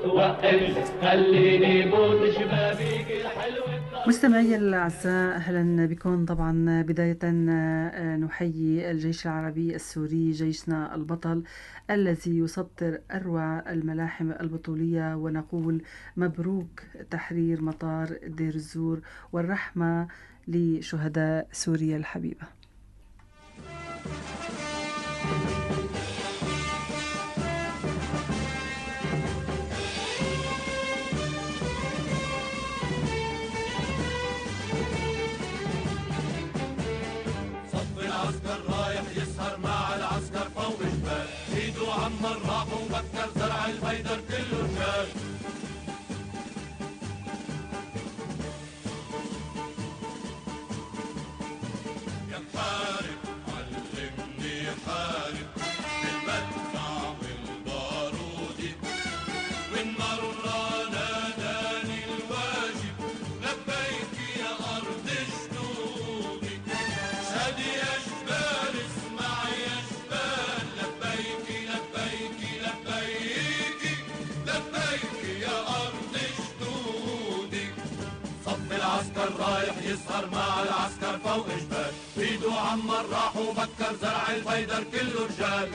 وقف خليني بوت شبابيك الحلوة. مستمعي الأعزاء، أهلا بكم. طبعا بداية نحيي الجيش العربي السوري، جيشنا البطل الذي يسطر أروع الملاحم البطولية، ونقول مبروك تحرير مطار دير الزور، والرحمة لشهداء سوريا الحبيبة. العسكر رايح يسهر مع العسكر فوق جبال، ايده عمر راح وبكر زرع البيدر كله شال. يا محارب علمني حارب بالمدفع والبارود، والنار ناداني الواجب لبيك يا أرض جنودي. سادي يا جبال اسمع يا جبال، لبيك لبيك لبيك لبيك يا أرض جنودي. صف العسكر رايح يسهر مع العسكر فوق جبال، بيدو عمر راح وبكر زرع البيدر كله رجال.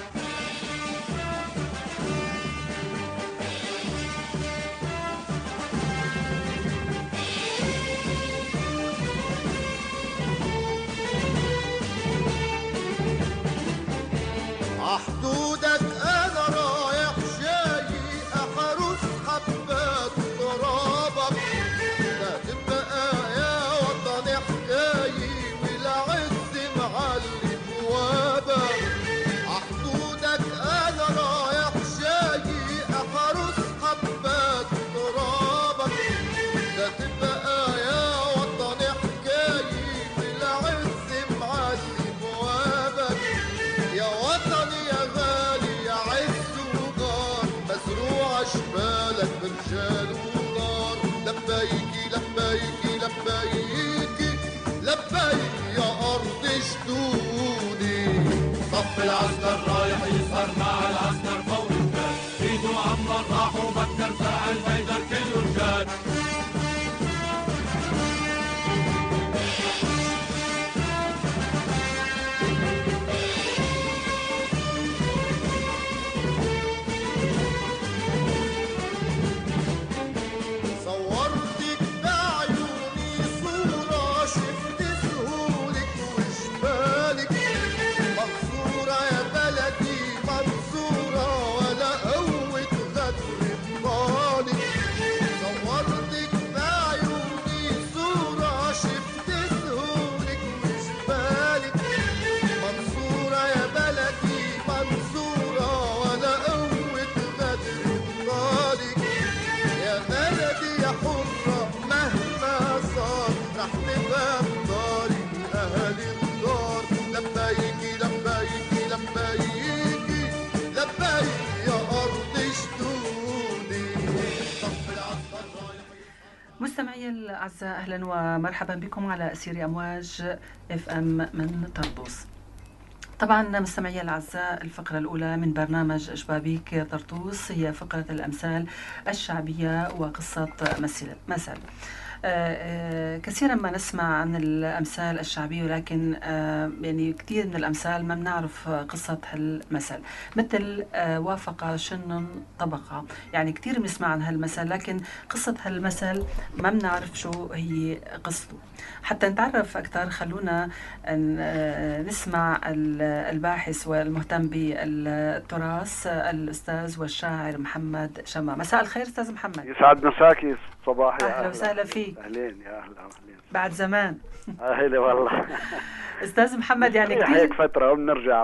عحدودك انا رايح جاي احرس حبات ترابك، لا تبقى يا وطني حكايي والعز معلي بوابك. عحدودك انا رايح جاي احرس حبات ترابك، لا تبقى يا وطني حكايي والعز معلي بوابك. يا وطني يا غالي يا عز وجار، مزروع شمالك برجال ونار. لبيكي لبيكي لبيكي لبيكي يا أرض جدودي. صف العسكر رايح يسهر مع العسكر فوق جبال، ايده عمر راح وبكر زرع البيدر كله رجال. صورتك بعيوني صورة شفت سهولك وجمالك، منصورة يا بلدي منصورة ولا قوة غدر بطالك. صورتك بعيوني صورة شفت سهولك وجمالك، منصورة يا بلدي منصورة ولا قوة غدر بطالك. يا بلدي يا حرة مهما صار رح تبقى بداري أهل الدار. لبيكي لبيكي لبيكي لبيكي يا أرض جدودي. صف العسكر رايح. مستمعي الأعزاء، أهلا ومرحبا بكم على أسير أمواج FM من طرطوس. طبعا مستمعي الأعزاء، الفقرة الأولى من برنامج شبابيك طرطوس هي فقرة الأمثال الشعبية وقصة مثل. كثيرا ما نسمع عن الأمثال الشعبية، ولكن يعني كثير من الأمثال ما بنعرف قصة هالمثل. مثل وافق شن طبقة، يعني كثير بنسمع عن هالمثل، لكن قصة هالمثل ما بنعرف شو هي قصته. حتى نتعرف أكثر خلونا نسمع الباحث والمهتم بالتراث الأستاذ والشاعر محمد شمع. مساء الخير أستاذ محمد. يسعد مساكي صباحي. أهلا وسهلا فيك. أهلين يا أهلا بعد زمان. أهلا والله. أستاذ محمد، يعني كثير هيك فترة وبنرجع.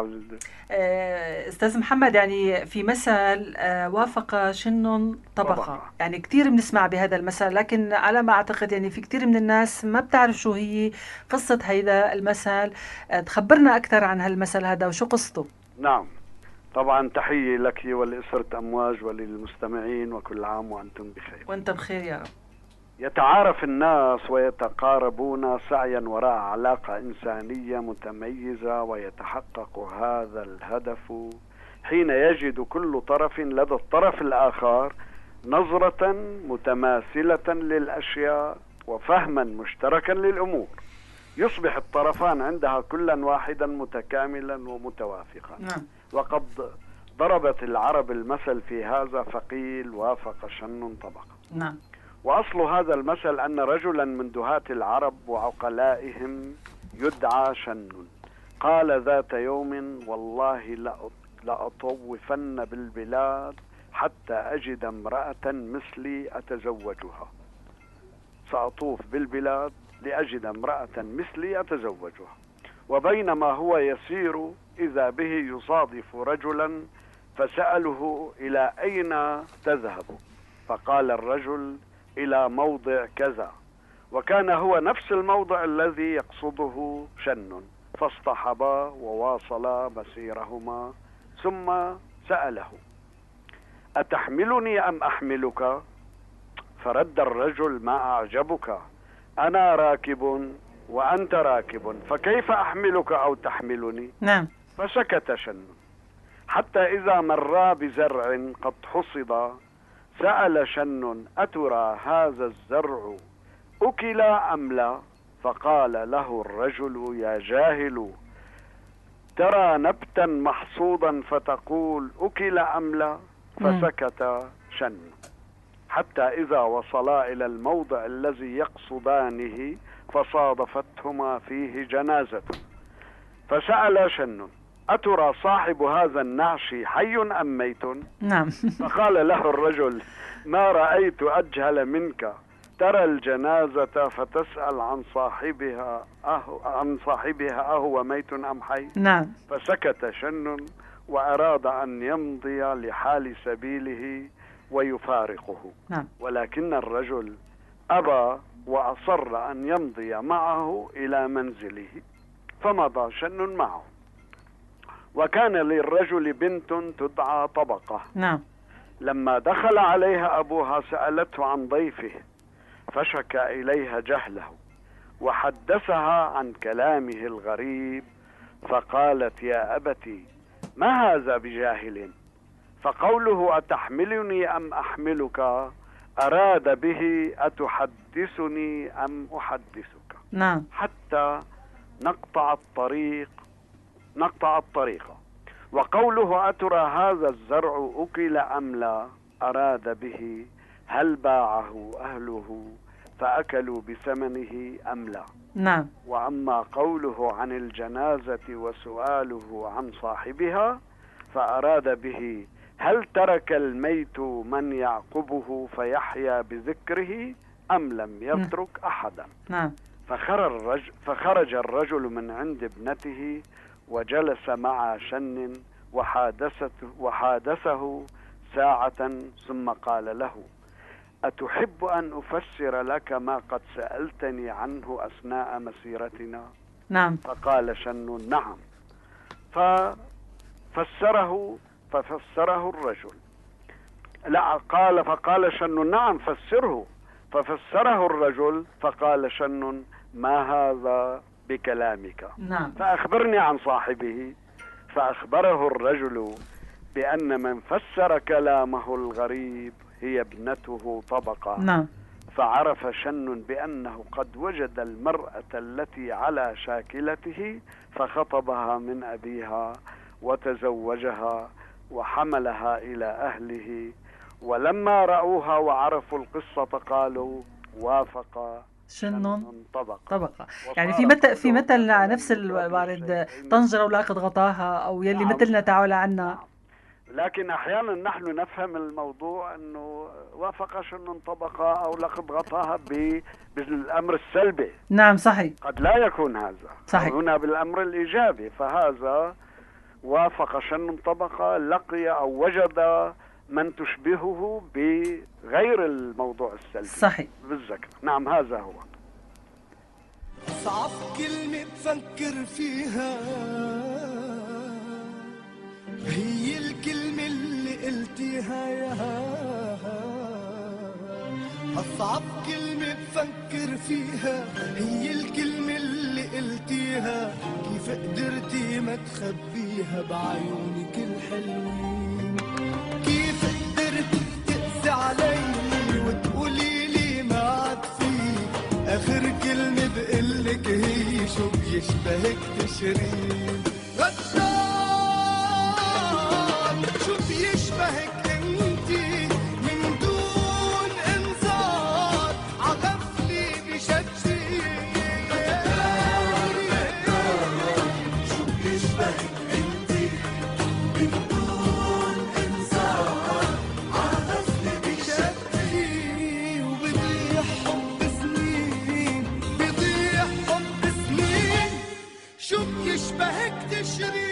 أستاذ محمد، يعني في مثل وافق شن طبقة، يعني كثير بنسمع بهذا المثل، لكن على ما أعتقد يعني في كثير من الناس ما بتعرف شو هي قصة هذا المثل. تخبرنا أكثر عن هالمثل هذا وشو قصته. نعم طبعا، تحية لك ولأسرة أمواج وللمستمعين، وكل عام وأنتم بخير. وأنت بخير يا رب. يتعارف الناس ويتقاربون سعيا وراء علاقة إنسانية متميزة، ويتحقق هذا الهدف حين يجد كل طرف لدى الطرف الآخر نظرة متماثلة للأشياء وفهما مشتركا للأمور، يصبح الطرفان عندها كلا واحدا متكاملا ومتوافقا. وقد ضربت العرب المثل في هذا فقيل وافق شن طبقة. وأصل هذا المثل أن رجلا من دهاة العرب وعقلائهم يدعى شن قال ذات يوم: والله لأطوفن بالبلاد حتى أجد امرأة مثلي أتزوجها. سأطوف بالبلاد لأجد امرأة مثلي أتزوجها. وبينما هو يسير إذا به يصادف رجلا فسأله: إلى أين تذهب؟ فقال الرجل: إلى موضع كذا. وكان هو نفس الموضع الذي يقصده شن، فاصطحبا وواصلا مسيرهما. ثم سأله: أتحملني أم أحملك؟ فرد الرجل: ما أعجبك؟ أنا راكب وأنت راكب، فكيف أحملك أو تحملني؟ فسكت شن حتى إذا مرا بزرع قد حصد سأل شن: أترى هذا الزرع أكل أم لا؟ فقال له الرجل: يا جاهل، ترى نبتا محصودا فتقول أكل أم لا؟ فسكت شن حتى إذا وصلا إلى الموضع الذي يقصدانه فصادفتهما فيه جنازة. فسأل شن: أترى صاحب هذا النعش حي أم ميت؟ فقال له الرجل: ما رأيت أجهل منك، ترى الجنازة فتسأل عن صاحبها أهو ميت أم حي؟ فسكت شن وأراد أن يمضي لحال سبيله ويفارقه. ولكن الرجل أبى وأصر أن يمضي معه إلى منزله، فمضى شن معه. وكان للرجل بنت تدعى طبقة. لما دخل عليها أبوها سألته عن ضيفه، فشكى إليها جهله وحدثها عن كلامه الغريب، فقالت: يا أبتي، ما هذا بجاهل؟ فقوله أتحملني أم أحملك أراد به أتحدثني أم أحدثك؟ حتى نقطع الطريق. وقوله أترى هذا الزرع أكل أم لا أراد به هل باعه أهله فأكلوا بثمنه أم لا؟ وأما قوله عن الجنازة وسؤاله عن صاحبها فأراد به هل ترك الميت من يعقبه فيحيا بذكره أم لم يترك أحدا؟ فخرج الرجل من عند ابنته وجلس مع شن وحادثه ساعة، ثم قال له: أتحب أن أفسر لك ما قد سألتني عنه أثناء مسيرتنا؟ فقال شن: نعم. ففسره الرجل. فقال شن: نعم فسره. ففسره الرجل فقال شن: ما هذا بكلامك؟ فأخبرني عن صاحبه. فأخبره الرجل بأن من فسر كلامه الغريب هي ابنته طبقة. فعرف شن بأنه قد وجد المرأة التي على شاكلته فخطبها من أبيها وتزوجها وحملها إلى أهله. ولما رأوها وعرفوا القصة قالوا: وافق شن طبقة. يعني في مثل نفس الوارد: طنجرة ولاقد غطاها، أو يلي مثلنا تعالى عنا. لكن أحيانا نحن نفهم الموضوع أنه وافق شن طبقة أو لقد غطاها بالأمر السلبي. صحيح. قد لا يكون هذا صحيح. هنا بالأمر الإيجابي. فهذا وافق شن طبقة، لقي أو وجد من تشبهه بغير الموضوع السلبي. صحيح. بالذكر. نعم، هذا هو. صعب كلمة تفكر فيها هي الكلمة اللي قلتيها أصعب كلمة تفكر فيها هي الكلمة اللي قلتيها. كيف قدرتي ما تخبيها بعيونك الحلوين؟ كيف قدرتي تقسي علي يشبهك تشرين غدار شو بيشبهك انتي من دون انذار عغفلي بشجي شو بيشبهك انتي من دون انذار عغفلي بشجي وبضيع حب سنين بضيع حب سنين شو بيشبهك تشرين.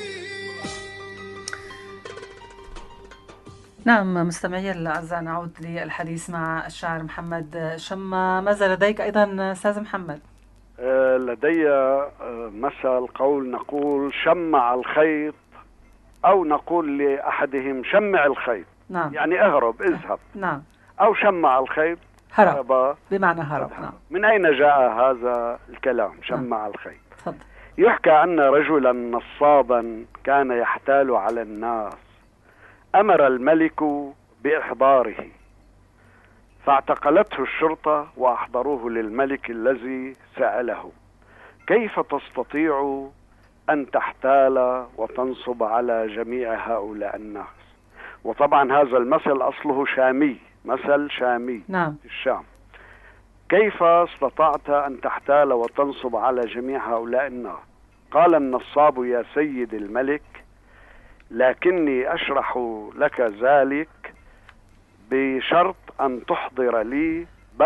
نعم مستمعي الأعزاء، نعود للحديث مع الشاعر محمد شما. ماذا لديك أيضا أستاذ محمد؟ لدي مثل قول نقول شمع الخيط، أو نقول لأحدهم شمع الخيط. نعم. يعني اهرب، اذهب. نعم. أو شمع الخيط، هرب، بمعنى هرب. نعم. من أين جاء هذا الكلام شمع الخيط؟ تفضل. يحكى أن رجلا نصابا كان يحتال على الناس، أمر الملك بإحضاره، فاعتقلته الشرطة وأحضروه للملك الذي سأله: كيف تستطيع أن تحتال وتنصب على جميع هؤلاء الناس؟ وطبعا هذا المثل أصله شامي، مثل شامي. نعم. في الشام. كيف استطعت أن تحتال وتنصب على جميع هؤلاء الناس؟ قال النصاب: يا سيد الملك، لكني أشرح لك ذلك بشرط أن تحضر لي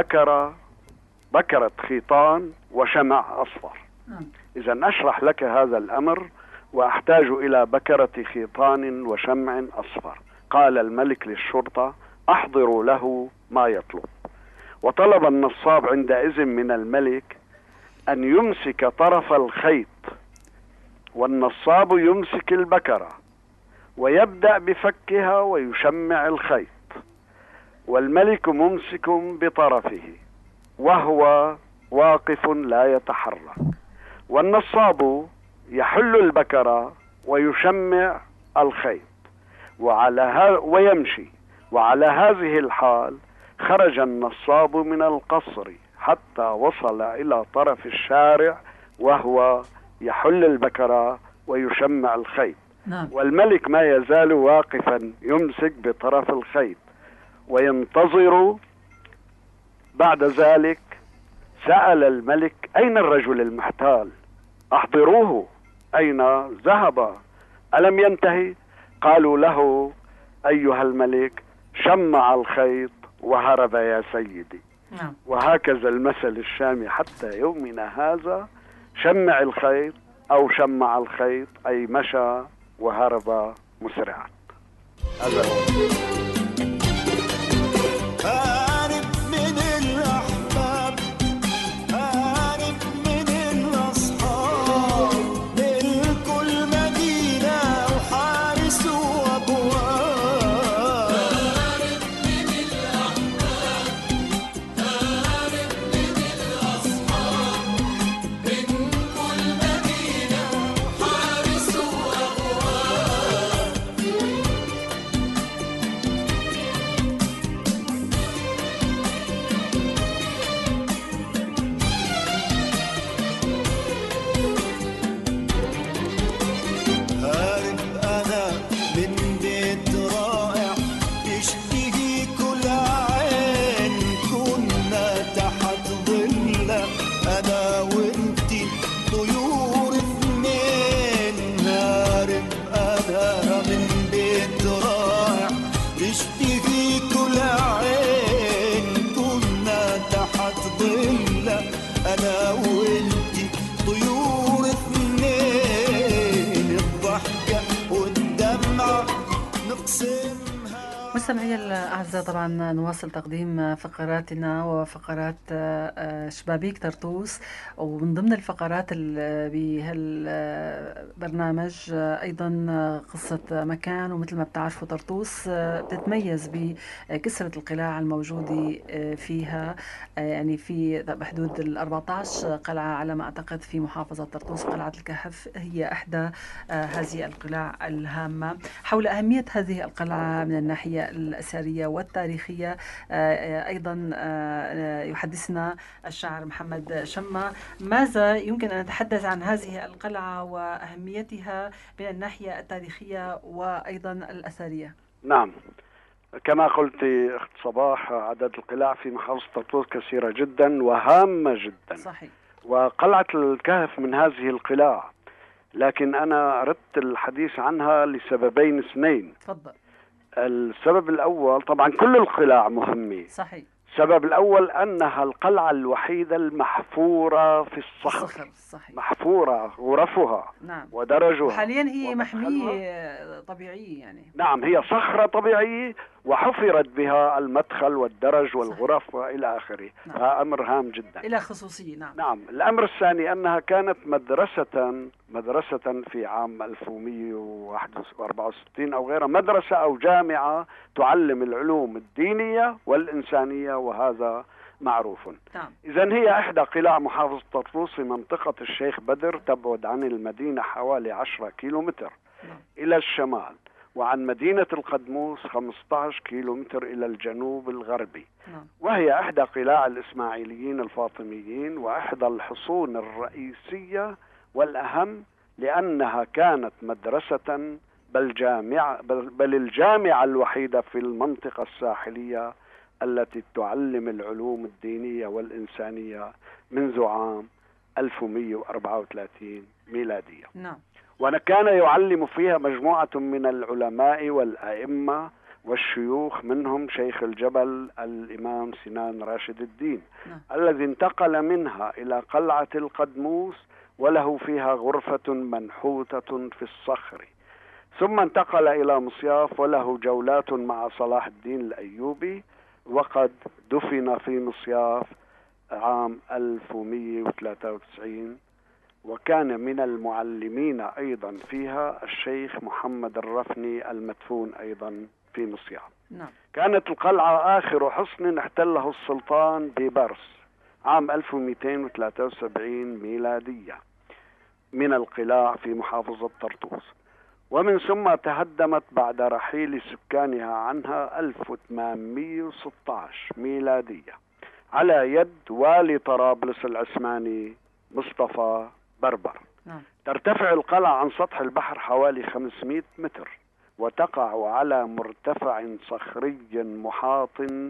بكرة خيطان وشمع أصفر. إذا أشرح لك هذا الأمر وأحتاج إلى بكرة خيطان وشمع أصفر. قال الملك للشرطة: أحضروا له ما يطلب. وطلب النصاب عندئذ من الملك أن يمسك طرف الخيط، والنصاب يمسك البكرة ويبدأ بفكها ويشمع الخيط، والملك ممسك بطرفه وهو واقف لا يتحرك، والنصاب يحل البكرة ويشمع الخيط ويمشي. وعلى هذه الحال خرج النصاب من القصر حتى وصل إلى طرف الشارع وهو يحل البكرة ويشمع الخيط. نعم. والملك ما يزال واقفا يمسك بطرف الخيط وينتظر. بعد ذلك سأل الملك: أين الرجل المحتال؟ أحضروه، أين ذهب؟ ألم ينتهي؟ قالوا له: أيها الملك، شمع الخيط وهرب يا سيدي. نعم. وهكذا المثل الشامي حتى يومنا هذا: شمع الخيط أو شمع الخيط، أي مشى وهرب مسرعا. هذا هو. هارب من الأحباب، هارب من الأصحاب، لكل مدينة وحارس وأبواب. هارب من الأحباب، هارب من الأصحاب، من كل مدينة وحارس وأبواب. هارب أنا من بيت رائع يشتهي كل عين، كنا تحت ظله أنا وإنتي طيور اثنين. هارب أنا من بيت رائع يشتهي كل عين، كنا تحت ظله أنا وإنتي طيور اثنين. الضحكة والدمعة نقسمها. مستمعي الأعزاء، طبعا نواصل تقديم فقراتنا وفقرات شبابيك طرطوس، ومن ضمن الفقرات بهالبرنامج أيضا قصة مكان. ومثل ما بتعرفوا طرطوس بتتميز بكسرة القلاع الموجودة فيها، يعني في بحدود 14 قلعة على ما أعتقد في محافظة طرطوس. قلعة الكهف هي إحدى هذه القلاع الهامة. حول أهمية هذه القلعة من الناحية الأثرية والتاريخية. أيضا يحدثنا الشاعر محمد شمة. ماذا يمكن أن نتحدث عن هذه القلعة وأهميتها من الناحية التاريخية وأيضا الأثرية؟ نعم، كما قلت أخت صباح، عدد القلاع في محافظة طرطوس كثيرة جدا وهامة جدا. صحيح. وقلعة الكهف من هذه القلاع، لكن أنا أردت الحديث عنها لسببين اثنين. تفضل. السبب الأول، طبعا كل القلاع مهمة. صحيح. السبب الأول أنها القلعة الوحيدة المحفورة في الصخر. صحيح. محفورة غرفها. نعم. ودرجها. وحاليا هي محمية طبيعية يعني. نعم، هي صخرة طبيعية وحفرت بها المدخل والدرج والغرف صحيح. وإلى آخره. نعم. هذا أمر هام جدا. إلى خصوصية. نعم. نعم. الأمر الثاني أنها كانت مدرسة في عام 1164 أو غيرها، مدرسة أو جامعة تعلم العلوم الدينية والإنسانية، وهذا معروف. نعم. إذن هي إحدى قلاع محافظة طرطوس في منطقة الشيخ بدر، تبعد عن المدينة حوالي 10 كيلومتر إلى الشمال، وعن مدينة القدموس 15 كيلومتر إلى الجنوب الغربي. وهي إحدى قلاع الإسماعيليين الفاطميين، وإحدى الحصون الرئيسية والأهم، لأنها كانت مدرسة بل الجامعة الوحيدة في المنطقة الساحلية التي تعلم العلوم الدينية والإنسانية منذ عام 1134 ميلادية. نعم. وكان يعلم فيها مجموعة من العلماء والأئمة والشيوخ، منهم شيخ الجبل الإمام سنان راشد الدين. الذي انتقل منها إلى قلعة القدموس، وله فيها غرفة منحوتة في الصخر. ثم انتقل إلى مصياف، وله جولات مع صلاح الدين الأيوبي، وقد دفن في مصياف عام 1193. وكان من المعلمين أيضا فيها الشيخ محمد الرفني المدفون أيضا في مصياف. نعم. كانت القلعة آخر حصن احتله السلطان بيبرس عام 1273 ميلادية من القلاع في محافظة طرطوس، ومن ثم تهدمت بعد رحيل سكانها عنها 1816 ميلادية على يد والي طرابلس العثماني مصطفى بربر. ترتفع القلعة عن سطح البحر حوالي 500 متر، وتقع على مرتفع صخري محاط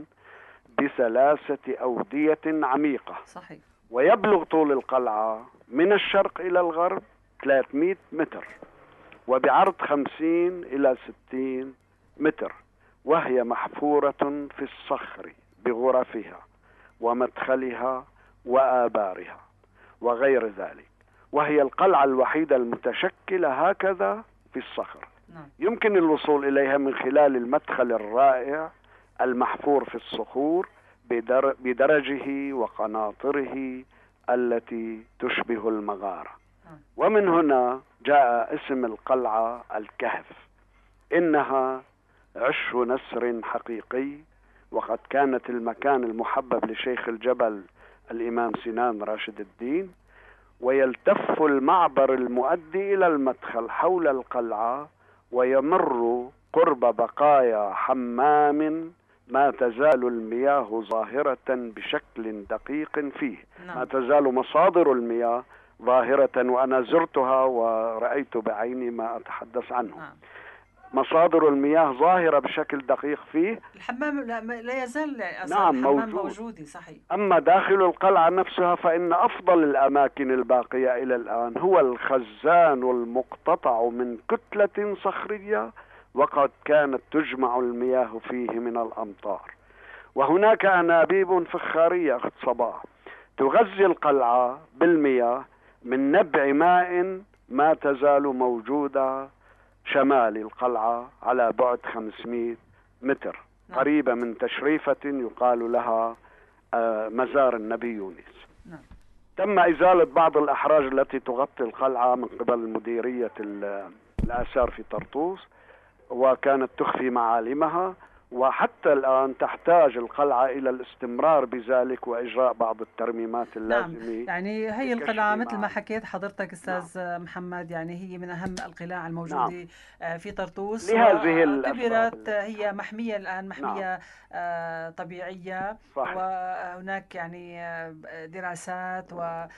ب3 أودية عميقة. صحيح. ويبلغ طول القلعة من الشرق إلى الغرب 300 متر، وبعرض 50 إلى 60 متر، وهي محفورة في الصخر بغرفها ومدخلها وآبارها وغير ذلك، وهي القلعة الوحيدة المتشكلة هكذا في الصخر. يمكن الوصول إليها من خلال المدخل الرائع المحفور في الصخور بدرجه وقناطره التي تشبه المغارة. ومن هنا جاء اسم القلعة الكهف. إنها عش نسر حقيقي، وقد كانت المكان المحبب لشيخ الجبل الإمام سنان راشد الدين. ويلتف المعبر المؤدي إلى المدخل حول القلعة، ويمر قرب بقايا حمام ما تزال المياه ظاهرة بشكل دقيق فيه. ما تزال مصادر المياه ظاهرة، وأنا زرتها ورأيت بعيني ما أتحدث عنه. مصادر المياه ظاهرة بشكل دقيق فيه. الحمام لا يزال موجود. صحيح. أما داخل القلعة نفسها فإن أفضل الأماكن الباقية إلى الآن هو الخزان المقتطع من كتلة صخرية، وقد كانت تجمع المياه فيه من الأمطار. وهناك أنابيب فخارية أخت صباح تغذي القلعة بالمياه من نبع ماء ما تزال موجودة شمال القلعة على بعد 500 متر، قريبة من تشريفة يقال لها مزار النبي يونس. تم إزالة بعض الأحراج التي تغطي القلعة من قبل مديرية الآثار في طرطوس، وكانت تخفي معالمها. وحتى الآن تحتاج القلعة إلى الاستمرار بذلك وإجراء بعض الترميمات اللازمة. نعم، يعني هي القلعة مثل ما حكيت حضرتك أستاذ محمد، يعني هي من أهم القلاع الموجودة في طرطوس، واعتبرت هي محمية الآن، محمية طبيعية. صحيح. وهناك يعني دراسات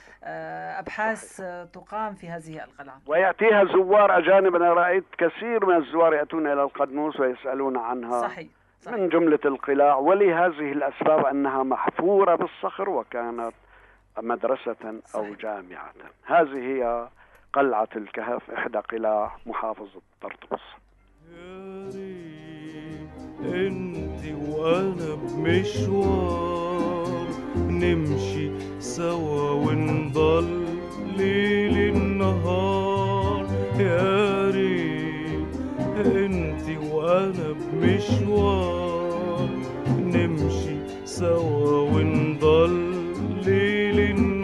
وأبحاث تقام في هذه القلعة، ويأتيها زوار أجانب. أنا رأيت كثير من الزوار يأتون إلى القدنوس ويسألون عنها. صحيح. من جملة القلاع، ولهذه الأسباب أنها محفورة بالصخر وكانت مدرسة أو جامعة. هذه هي قلعة الكهف، إحدى قلاع محافظة طرطوس. يا ريت انت وأنا بمشوار نمشي سوا ونضل ليل النهار. يا ريت انت وأنا بمشوار نمشي سوا ونضل ليل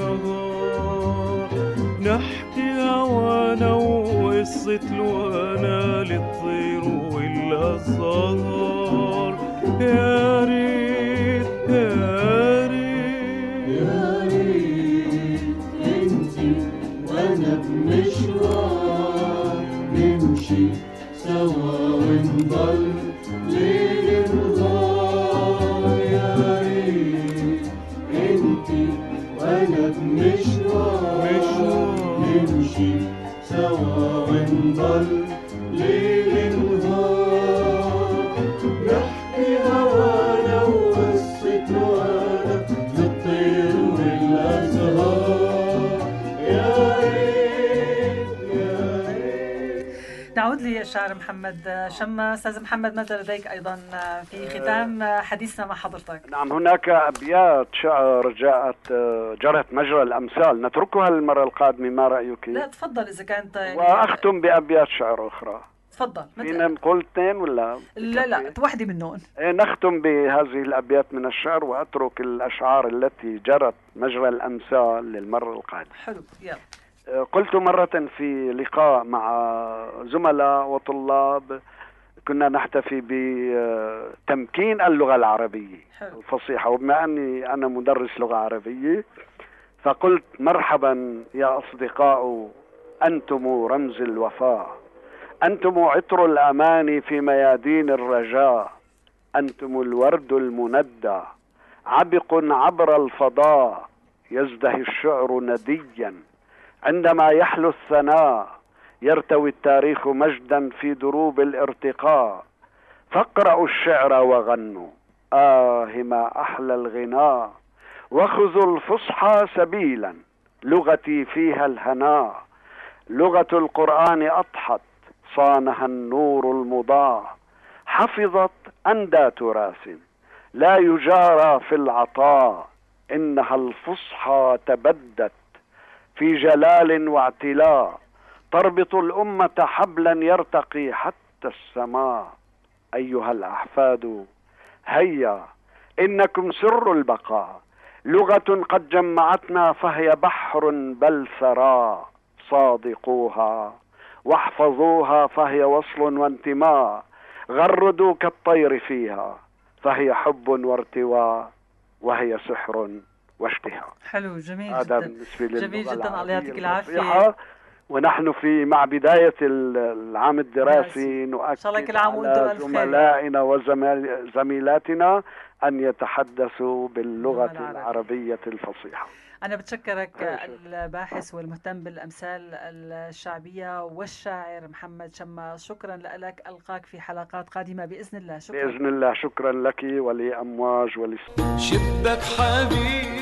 النهار. نحكي هوانا وقصة الوانا للطير والأزهار. يا ريت يا ريت يا ريت انتي وانا بمشوار نمشي سوا ونضل ليل نهار. يا ريت انتي وانا بمشوار نمشي سوا ونضل ليل نهار. نحكي هوانا وقصة وانا للطير والأزهار. يا ريت يا ريت. نعود للشاعر محمد شما. أستاذ محمد، ماذا لديك أيضا في ختام حديثنا مع حضرتك؟ نعم، هناك أبيات شعر جرت مجرى الأمثال، نتركها المرة القادمة، ما رأيك؟ لا تفضل إذا كانت يعني. وأختم بأبيات شعر أخرى. تفضل. فينا نقول اثنين ولا؟ لا واحدة منهم. نختم بهذه الأبيات من الشعر وأترك الأشعار التي جرت مجرى الأمثال للمرة القادمة. حلو، يلا. قلت مرة في لقاء مع زملاء وطلاب كنا نحتفي بتمكين اللغة العربية الفصيحة، وبما أني أنا مدرس لغة عربية فقلت: مرحبا يا أصدقاء، أنتم رمز الوفاء، أنتم عطر الأمان في ميادين الرجاء، أنتم الورد المندى عبق عبر الفضاء، يزدهي الشعر نديا عندما يحلو الثناء، يرتوي التاريخ مجدا في دروب الارتقاء، فاقرأوا الشعر وغنوا ما أحلى الغناء، وخذوا الفصحى سبيلا لغتي فيها الهناء، لغة القرآن أضحت صانها النور المضاء، حفظت أندى تراث لا يجارى في العطاء، إنها الفصحى تبدت في جلال واعتلاء، تربط الأمة حبلا يرتقي حتى السماء. أيها الأحفاد هيا إنكم سر البقاء، لغة قد جمعتنا فهي بحر بل ثراء، صادقوها واحفظوها فهي وصل وانتماء، غردوا كالطير فيها فهي حب وارتواء، وهي سحر واشتهاء. حلو، جميل هذا جدا. بالنسبة جميل جدا، الله يعطيك العافية. ونحن مع بداية العام الدراسي نؤكد على زملائنا وزميلاتنا أن يتحدثوا باللغة العربية الفصيحة. أنا بتشكرك الباحث والمهتم بالأمثال الشعبية والشاعر محمد شما، شكرا لك. ألقاك في حلقات قادمة بإذن الله. شكرا. بإذن الله. شكرا لك ولأمواج ولسه شبك حبيب